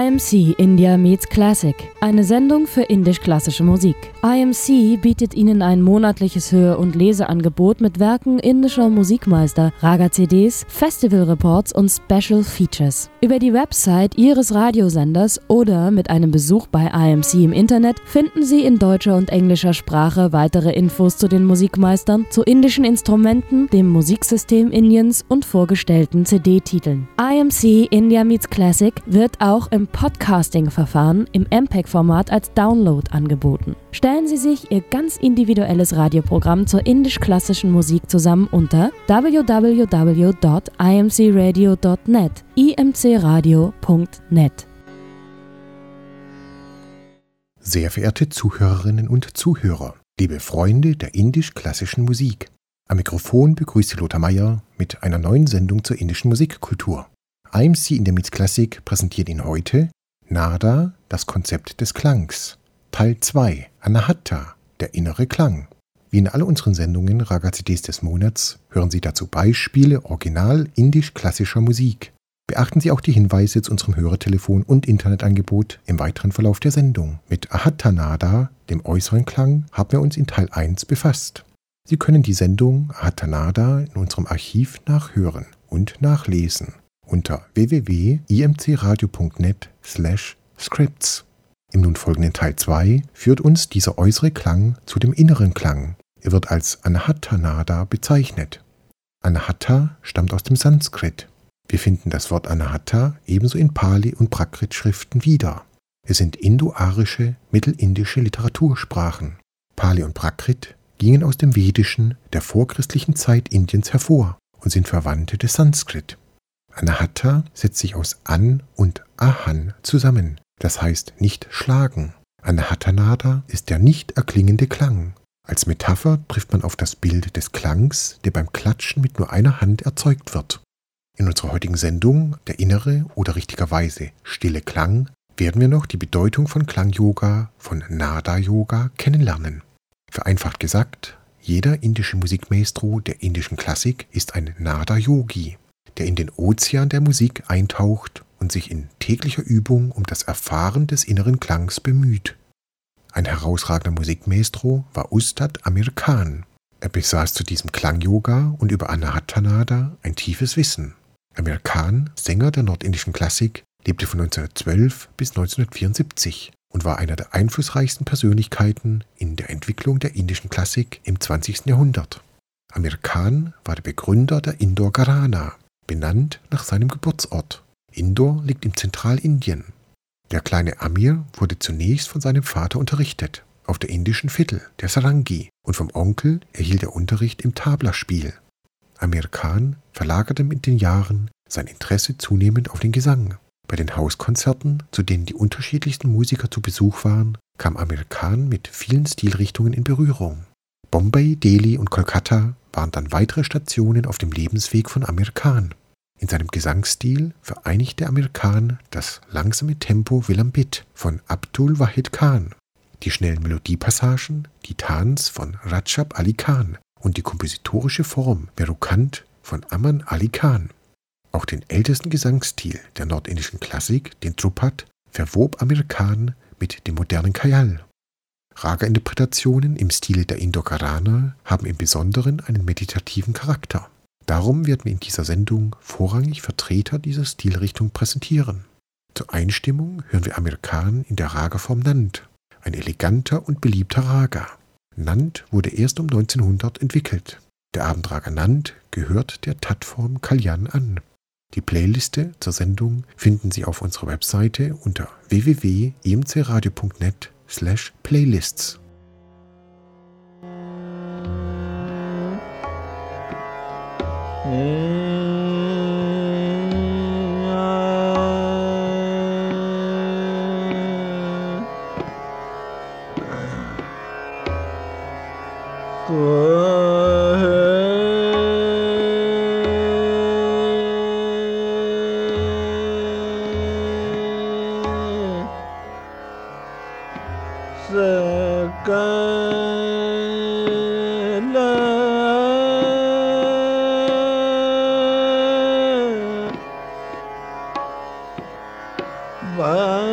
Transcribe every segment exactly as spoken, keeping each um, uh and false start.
I M C India Meets Classic, eine Sendung für indisch-klassische Musik. I M C bietet Ihnen ein monatliches Hör- und Leseangebot mit Werken indischer Musikmeister, Raga-C Ds, Festival-Reports und Special Features. Über die Website Ihres Radiosenders oder mit einem Besuch bei I M C im Internet finden Sie in deutscher und englischer Sprache weitere Infos zu den Musikmeistern, zu indischen Instrumenten, dem Musiksystem Indiens und vorgestellten C D-Titeln. I M C India Meets Classic wird auch im Podcasting-Verfahren im M P E G-Format als Download angeboten. Stellen Sie sich Ihr ganz individuelles Radioprogramm zur indisch-klassischen Musik zusammen unter w w w punkt i m c radio punkt net, i m c radio punkt net. Sehr verehrte Zuhörerinnen und Zuhörer, liebe Freunde der indisch-klassischen Musik, am Mikrofon begrüßt Sie Lothar Meier mit einer neuen Sendung zur indischen Musikkultur. I M C India Meets Classic präsentiert Ihnen heute Nada, das Konzept des Klangs, Teil zwei, Anahata, der innere Klang. Wie in all unseren Sendungen Raga-C Ds des Monats hören Sie dazu Beispiele original indisch-klassischer Musik. Beachten Sie auch die Hinweise zu unserem Hörertelefon und Internetangebot im weiteren Verlauf der Sendung. Mit Ahata Nada, dem äußeren Klang, haben wir uns in Teil eins befasst. Sie können die Sendung Ahata Nada in unserem Archiv nachhören und nachlesen unter w w w punkt i m c radio punkt net slash scripts. Im nun folgenden Teil zwei führt uns dieser äußere Klang zu dem inneren Klang. Er wird als Anahata Nada bezeichnet. Anahata stammt aus dem Sanskrit. Wir finden das Wort Anahata ebenso in Pali- und Prakrit-Schriften wieder. Es sind indo-arische, mittelindische Literatursprachen. Pali und Prakrit gingen aus dem Vedischen, der vorchristlichen Zeit Indiens hervor und sind Verwandte des Sanskrit. Anahata setzt sich aus An und Ahan zusammen, das heißt nicht schlagen. Anahata Nada ist der nicht erklingende Klang. Als Metapher trifft man auf das Bild des Klangs, der beim Klatschen mit nur einer Hand erzeugt wird. In unserer heutigen Sendung, der innere oder richtigerweise stille Klang, werden wir noch die Bedeutung von Klang-Yoga, von Nada-Yoga kennenlernen. Vereinfacht gesagt, jeder indische Musikmaestro der indischen Klassik ist ein Nada-Yogi, der in den Ozean der Musik eintaucht und sich in täglicher Übung um das Erfahren des inneren Klangs bemüht. Ein herausragender Musikmaestro war Ustad Amir Khan. Er besaß zu diesem Klang-Yoga und über Anahata Nada ein tiefes Wissen. Amir Khan, Sänger der nordindischen Klassik, lebte von neunzehnhundertzwölf bis neunzehnhundertvierundsiebzig und war einer der einflussreichsten Persönlichkeiten in der Entwicklung der indischen Klassik im zwanzigsten Jahrhundert. Amir Khan war der Begründer der Indore Gharana, benannt nach seinem Geburtsort. Indore liegt im Zentralindien. Der kleine Amir wurde zunächst von seinem Vater unterrichtet, auf der indischen Fiddle, der Sarangi, und vom Onkel erhielt er Unterricht im Tablaspiel. Amir Khan verlagerte mit den Jahren sein Interesse zunehmend auf den Gesang. Bei den Hauskonzerten, zu denen die unterschiedlichsten Musiker zu Besuch waren, kam Amir Khan mit vielen Stilrichtungen in Berührung. Bombay, Delhi und Kolkata waren dann weitere Stationen auf dem Lebensweg von Amir Khan. In seinem Gesangsstil vereinigte Amir Khan das langsame Tempo Vilambit von Abdul Wahid Khan, die schnellen Melodiepassagen, die Tans von Rajab Ali Khan und die kompositorische Form Merukant von Aman Ali Khan. Auch den ältesten Gesangsstil der nordindischen Klassik, den Dhrupat, verwob Amir Khan mit dem modernen Khyal. Raga-Interpretationen im Stile der Indore Gharana haben im Besonderen einen meditativen Charakter. Darum werden wir in dieser Sendung vorrangig Vertreter dieser Stilrichtung präsentieren. Zur Einstimmung hören wir Amir Khan in der Raga-Form Nand, ein eleganter und beliebter Raga. Nand wurde erst um neunzehnhundert entwickelt. Der Abendraga Nand gehört der Tat-Form Kalyan an. Die Playliste zur Sendung finden Sie auf unserer Webseite unter w w w punkt i m c radio punkt net slash playlists. Bye.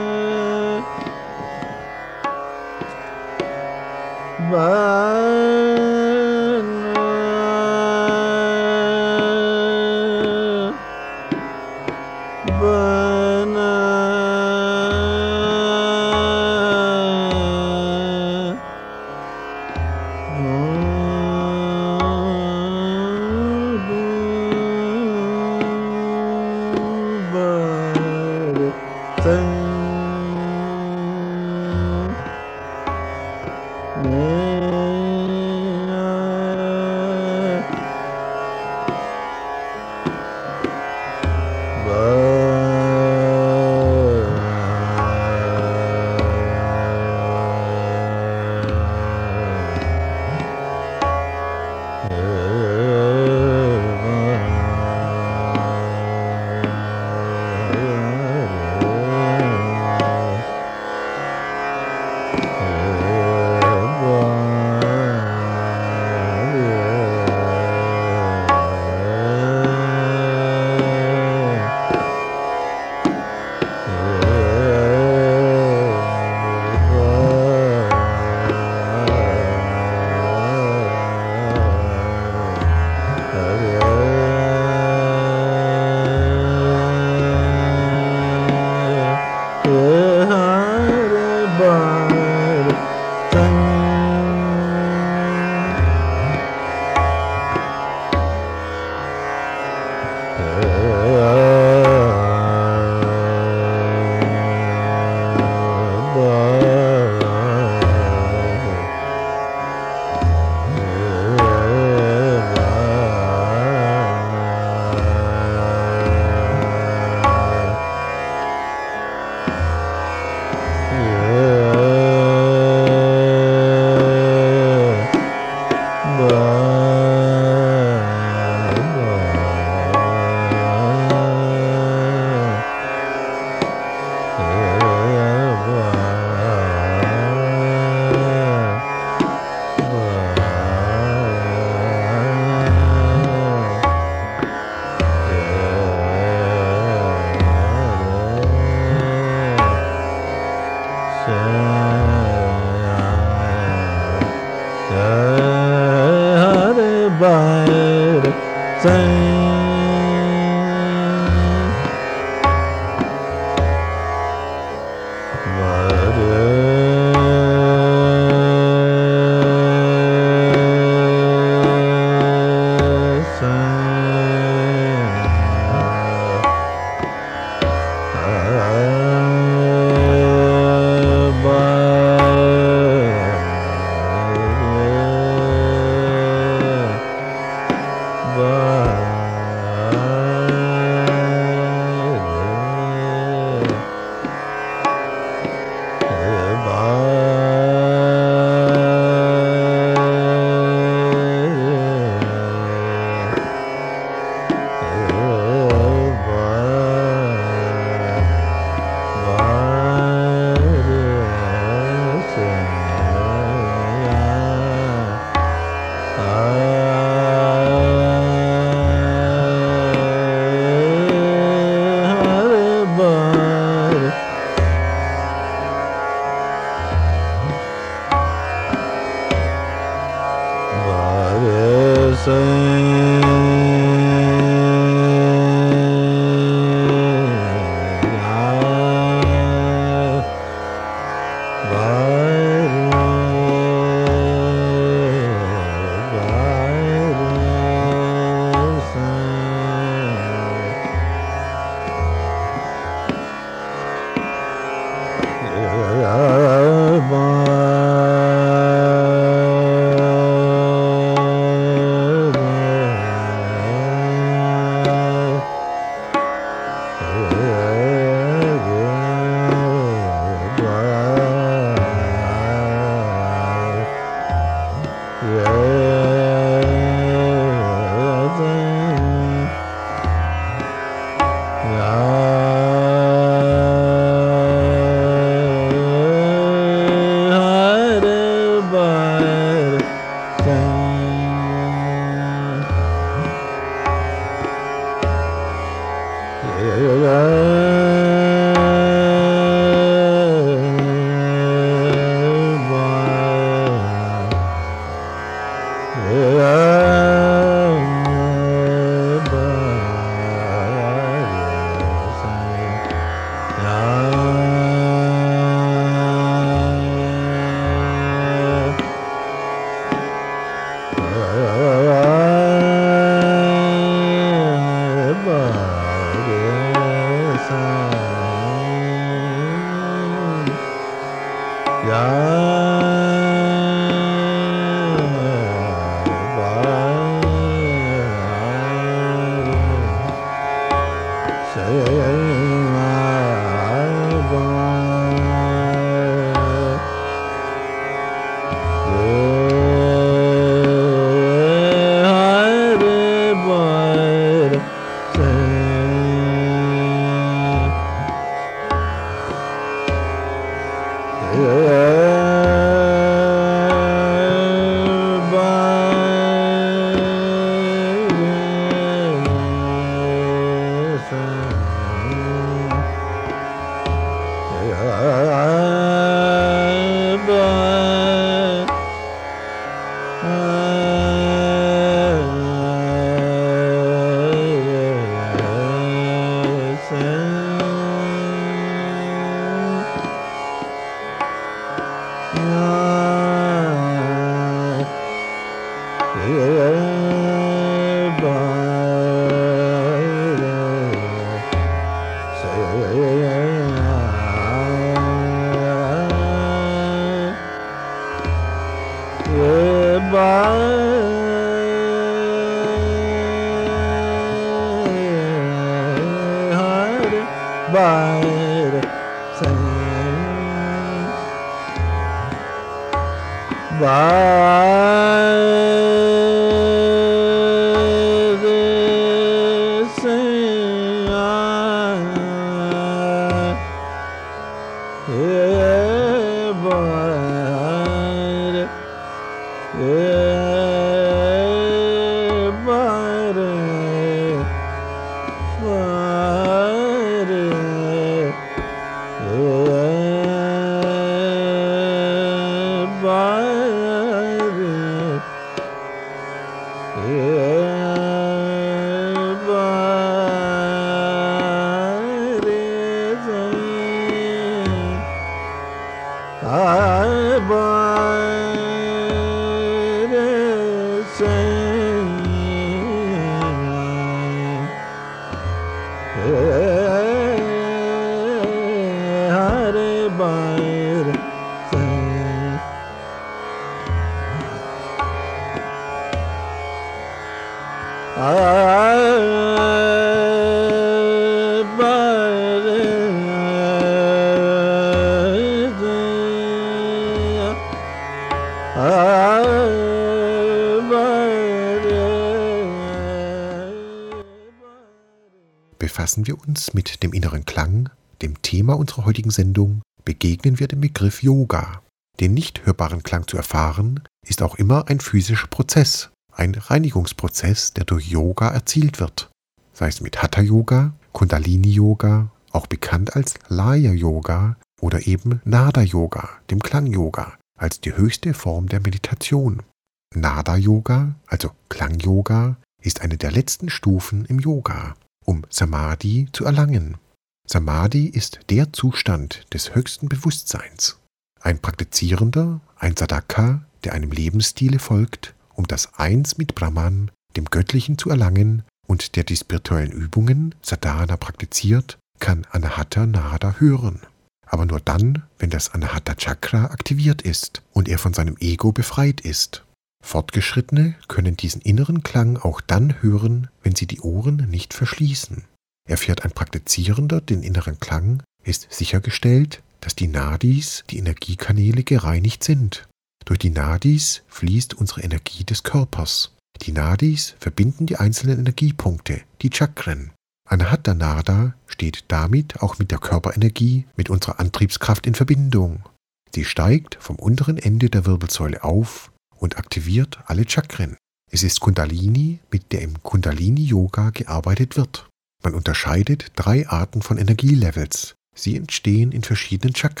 Befassen wir uns mit dem inneren Klang, dem Thema unserer heutigen Sendung, begegnen wir dem Begriff Yoga. Den nicht hörbaren Klang zu erfahren, ist auch immer ein physischer Prozess, ein Reinigungsprozess, der durch Yoga erzielt wird. Sei es mit Hatha-Yoga, Kundalini-Yoga, auch bekannt als Laya-Yoga oder eben Nada-Yoga, dem Klang-Yoga, als die höchste Form der Meditation. Nada-Yoga, also Klang-Yoga, ist eine der letzten Stufen im Yoga, um Samadhi zu erlangen. Samadhi ist der Zustand des höchsten Bewusstseins. Ein Praktizierender, ein Sadhaka, der einem Lebensstile folgt, um das Eins mit Brahman, dem Göttlichen, zu erlangen und der die spirituellen Übungen, Sadhana, praktiziert, kann Anahata Nada hören. Aber nur dann, wenn das Anahata Chakra aktiviert ist und er von seinem Ego befreit ist. Fortgeschrittene können diesen inneren Klang auch dann hören, wenn sie die Ohren nicht verschließen. Erfährt ein Praktizierender den inneren Klang, ist sichergestellt, dass die Nadis, die Energiekanäle, gereinigt sind. Durch die Nadis fließt unsere Energie des Körpers. Die Nadis verbinden die einzelnen Energiepunkte, die Chakren. Anahata Nada steht damit auch mit der Körperenergie, mit unserer Antriebskraft in Verbindung. Sie steigt vom unteren Ende der Wirbelsäule auf und aktiviert alle Chakren. Es ist Kundalini, mit der im Kundalini-Yoga gearbeitet wird. Man unterscheidet drei Arten von Energielevels. Sie entstehen in verschiedenen Chakren.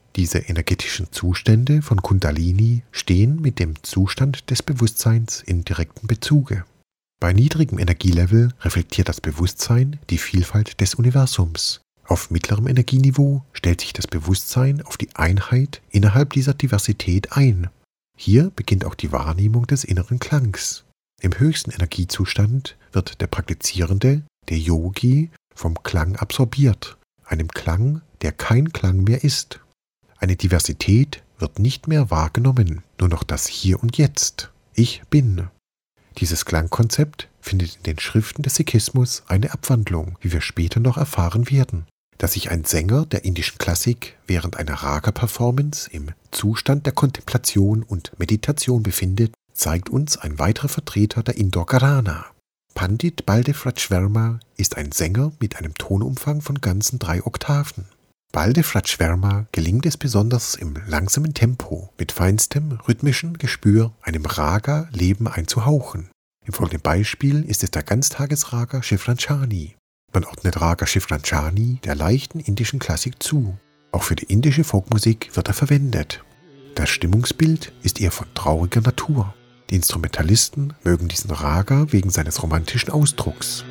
Diese energetischen Zustände von Kundalini stehen mit dem Zustand des Bewusstseins in direktem Bezuge. Bei niedrigem Energielevel reflektiert das Bewusstsein die Vielfalt des Universums. Auf mittlerem Energieniveau stellt sich das Bewusstsein auf die Einheit innerhalb dieser Diversität ein. Hier beginnt auch die Wahrnehmung des inneren Klangs. Im höchsten Energiezustand wird der Praktizierende, der Yogi, vom Klang absorbiert, einem Klang, der kein Klang mehr ist. Eine Diversität wird nicht mehr wahrgenommen, nur noch das Hier und Jetzt. Ich bin. Dieses Klangkonzept findet in den Schriften des Sikhismus eine Abwandlung, wie wir später noch erfahren werden. Dass sich ein Sänger der indischen Klassik während einer Raga-Performance im Zustand der Kontemplation und Meditation befindet, zeigt uns ein weiterer Vertreter der Indor-Gharana. Pandit Baldev Rajverma ist ein Sänger mit einem Tonumfang von ganzen drei Oktaven. Baldev Rajverma gelingt es besonders im langsamen Tempo, mit feinstem rhythmischen Gespür einem Raga-Leben einzuhauchen. Im folgenden Beispiel ist es der Ganztagesraga Shivranchani. Man ordnet Raga Shivranchani der leichten indischen Klassik zu. Auch für die indische Folkmusik wird er verwendet. Das Stimmungsbild ist eher von trauriger Natur. Die Instrumentalisten mögen diesen Raga wegen seines romantischen Ausdrucks.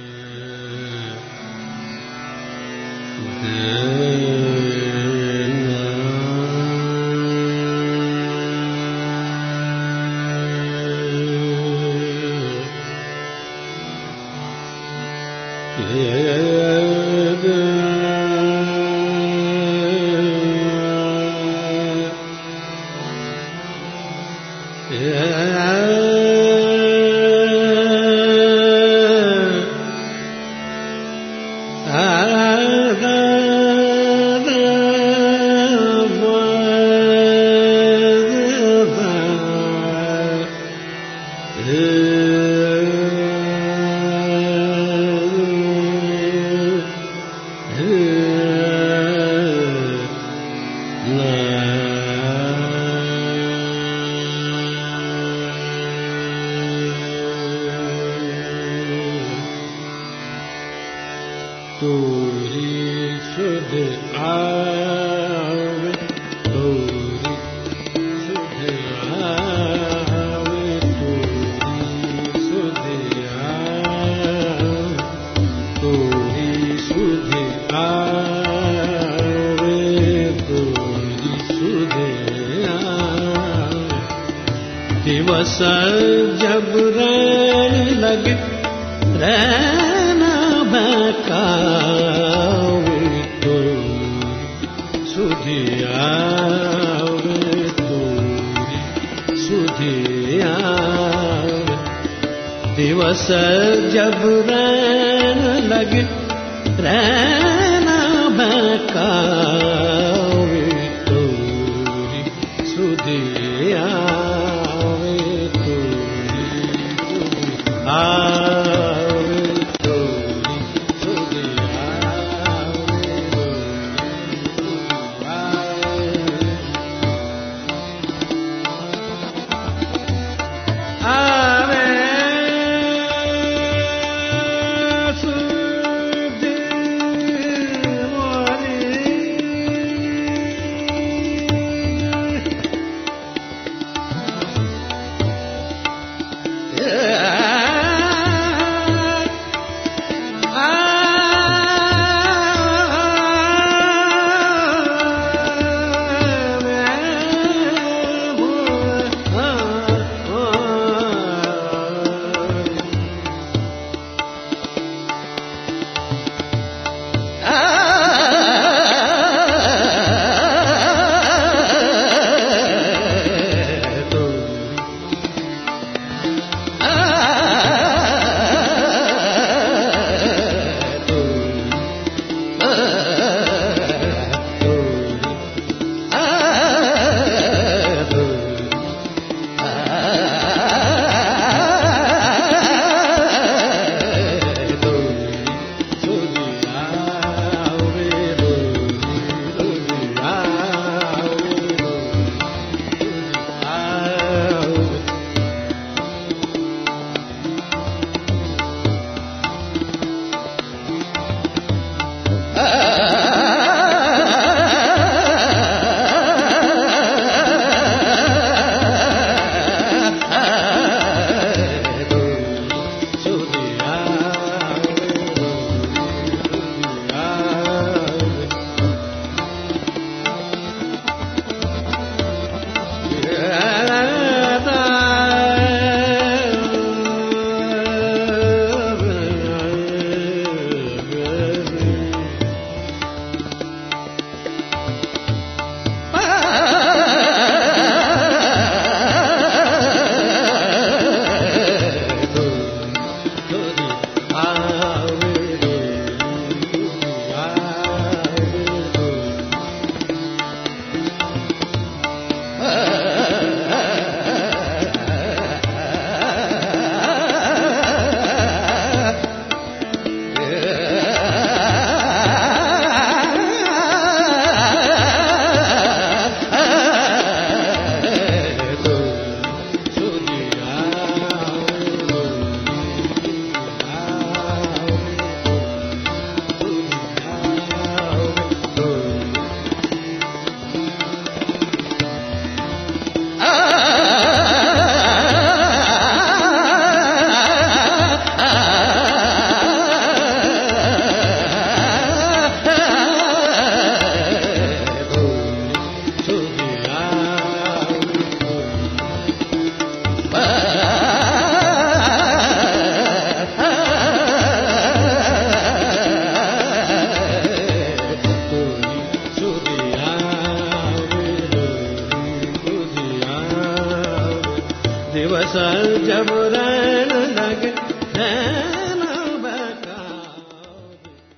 दिवस जब रैन लगे रहना बकावे तो सुधियावे तो सुधियावे दिवस जब रैन लगे रहना बकावे तो सुधियावे Ah